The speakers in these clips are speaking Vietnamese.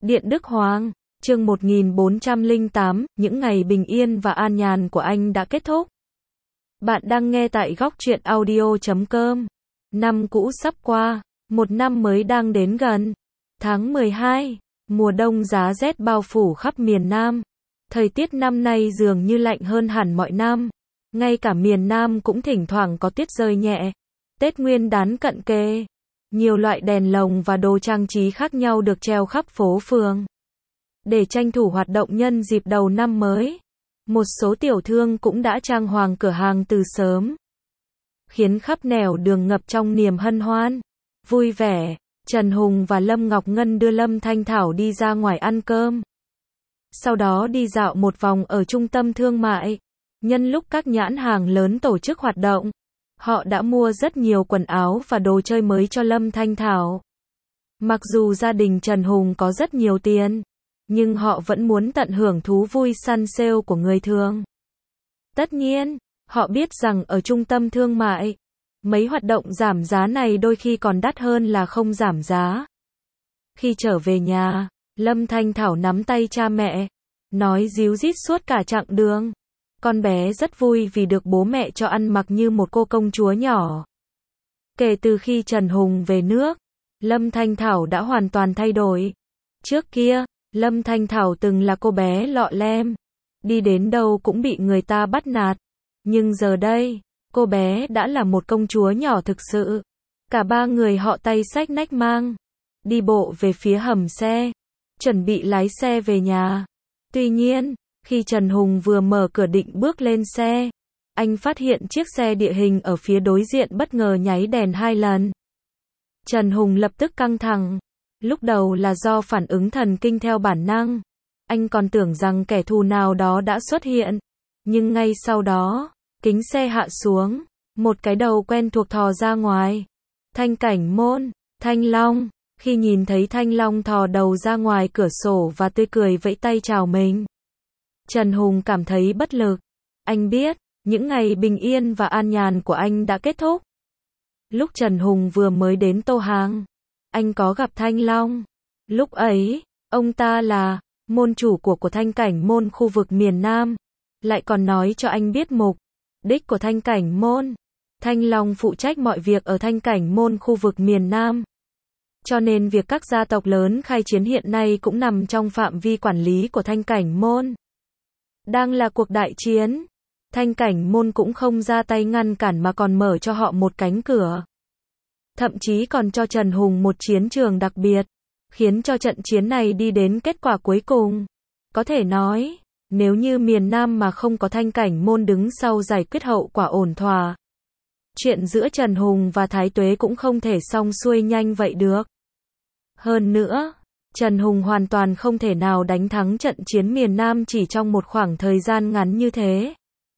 Điện Đức Hoàng, chương 1408, những ngày bình yên và an nhàn của anh đã kết thúc. Bạn đang nghe tại góc truyện audio.com. Năm cũ sắp qua, một năm mới đang đến gần. Tháng 12, mùa đông giá rét bao phủ khắp miền Nam. Thời tiết năm nay dường như lạnh hơn hẳn mọi năm. Ngay cả miền Nam cũng thỉnh thoảng có tuyết rơi nhẹ. Tết Nguyên đán cận kề. Nhiều loại đèn lồng và đồ trang trí khác nhau được treo khắp phố phường. Để tranh thủ hoạt động nhân dịp đầu năm mới, một số tiểu thương cũng đã trang hoàng cửa hàng từ sớm, khiến khắp nẻo đường ngập trong niềm hân hoan, vui vẻ. Trần Hùng và Lâm Ngọc Ngân đưa Lâm Thanh Thảo đi ra ngoài ăn cơm. Sau đó đi dạo một vòng ở trung tâm thương mại. Nhân lúc các nhãn hàng lớn tổ chức hoạt động, họ đã mua rất nhiều quần áo và đồ chơi mới cho Lâm Thanh Thảo. Mặc dù gia đình Trần Hùng có rất nhiều tiền, nhưng họ vẫn muốn tận hưởng thú vui săn sale của người thường. Tất nhiên, họ biết rằng ở trung tâm thương mại, mấy hoạt động giảm giá này đôi khi còn đắt hơn là không giảm giá. Khi trở về nhà, Lâm Thanh Thảo nắm tay cha mẹ, nói ríu rít suốt cả chặng đường. Con bé rất vui vì được bố mẹ cho ăn mặc như một cô công chúa nhỏ. Kể từ khi Trần Hùng về nước, Lâm Thanh Thảo đã hoàn toàn thay đổi. Trước kia, Lâm Thanh Thảo từng là cô bé lọ lem, đi đến đâu cũng bị người ta bắt nạt. Nhưng giờ đây, cô bé đã là một công chúa nhỏ thực sự. Cả ba người họ tay xách nách mang, đi bộ về phía hầm xe, chuẩn bị lái xe về nhà. Tuy nhiên, khi Trần Hùng vừa mở cửa định bước lên xe, anh phát hiện chiếc xe địa hình ở phía đối diện bất ngờ nháy đèn 2 lần. Trần Hùng lập tức căng thẳng. Lúc đầu là do phản ứng thần kinh theo bản năng. Anh còn tưởng rằng kẻ thù nào đó đã xuất hiện. Nhưng ngay sau đó, kính xe hạ xuống, một cái đầu quen thuộc thò ra ngoài. Thanh Cảnh Môn, Thanh Long. Khi nhìn thấy Thanh Long thò đầu ra ngoài cửa sổ và tươi cười vẫy tay chào mình, Trần Hùng cảm thấy bất lực. Anh biết, những ngày bình yên và an nhàn của anh đã kết thúc. Lúc Trần Hùng vừa mới đến Tô Hàng, anh có gặp Thanh Long. Lúc ấy, ông ta là môn chủ của Thanh Cảnh Môn khu vực miền Nam, lại còn nói cho anh biết mục đích của Thanh Cảnh Môn. Thanh Long phụ trách mọi việc ở Thanh Cảnh Môn khu vực miền Nam. Cho nên việc các gia tộc lớn khai chiến hiện nay cũng nằm trong phạm vi quản lý của Thanh Cảnh Môn. Đang là cuộc đại chiến, Thanh Cảnh Môn cũng không ra tay ngăn cản mà còn mở cho họ một cánh cửa. Thậm chí còn cho Trần Hùng một chiến trường đặc biệt, khiến cho trận chiến này đi đến kết quả cuối cùng. Có thể nói, nếu như miền Nam mà không có Thanh Cảnh Môn đứng sau giải quyết hậu quả ổn thỏa, chuyện giữa Trần Hùng và Thái Tuế cũng không thể xong xuôi nhanh vậy được. Hơn nữa, Trần Hùng hoàn toàn không thể nào đánh thắng trận chiến miền Nam chỉ trong một khoảng thời gian ngắn như thế.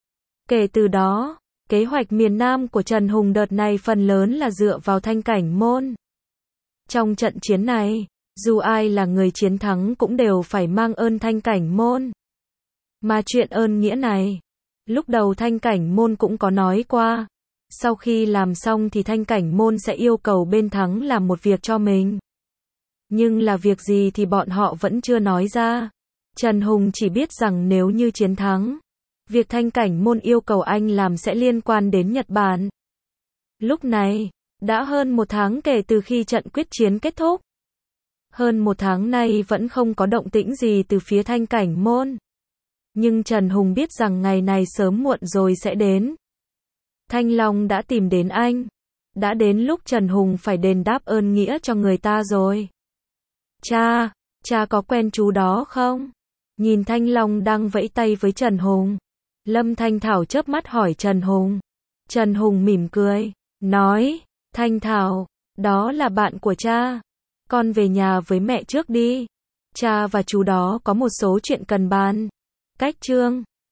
Kể từ đó, kế hoạch miền Nam của Trần Hùng đợt này phần lớn là dựa vào Thanh Cảnh Môn. Trong trận chiến này, dù ai là người chiến thắng cũng đều phải mang ơn Thanh Cảnh Môn. Mà chuyện ơn nghĩa này, lúc đầu Thanh Cảnh Môn cũng có nói qua. Sau khi làm xong thì Thanh Cảnh Môn sẽ yêu cầu bên thắng làm một việc cho mình. Nhưng là việc gì thì bọn họ vẫn chưa nói ra. Trần Hùng chỉ biết rằng nếu như chiến thắng, việc Thanh Cảnh Môn yêu cầu anh làm sẽ liên quan đến Nhật Bản. Lúc này, đã hơn 1 tháng kể từ khi trận quyết chiến kết thúc. Hơn 1 tháng nay vẫn không có động tĩnh gì từ phía Thanh Cảnh Môn. Nhưng Trần Hùng biết rằng ngày này sớm muộn rồi sẽ đến. Thanh Long đã tìm đến anh. Đã đến lúc Trần Hùng phải đền đáp ơn nghĩa cho người ta rồi. Cha có quen chú đó không? Nhìn Thanh Long đang vẫy tay với Trần Hùng, Lâm Thanh Thảo chớp mắt hỏi Trần Hùng. Trần Hùng mỉm cười, nói, Thanh Thảo, đó là bạn của cha. Con về nhà với mẹ trước đi. Cha và chú đó có một số chuyện cần bàn. Cách chương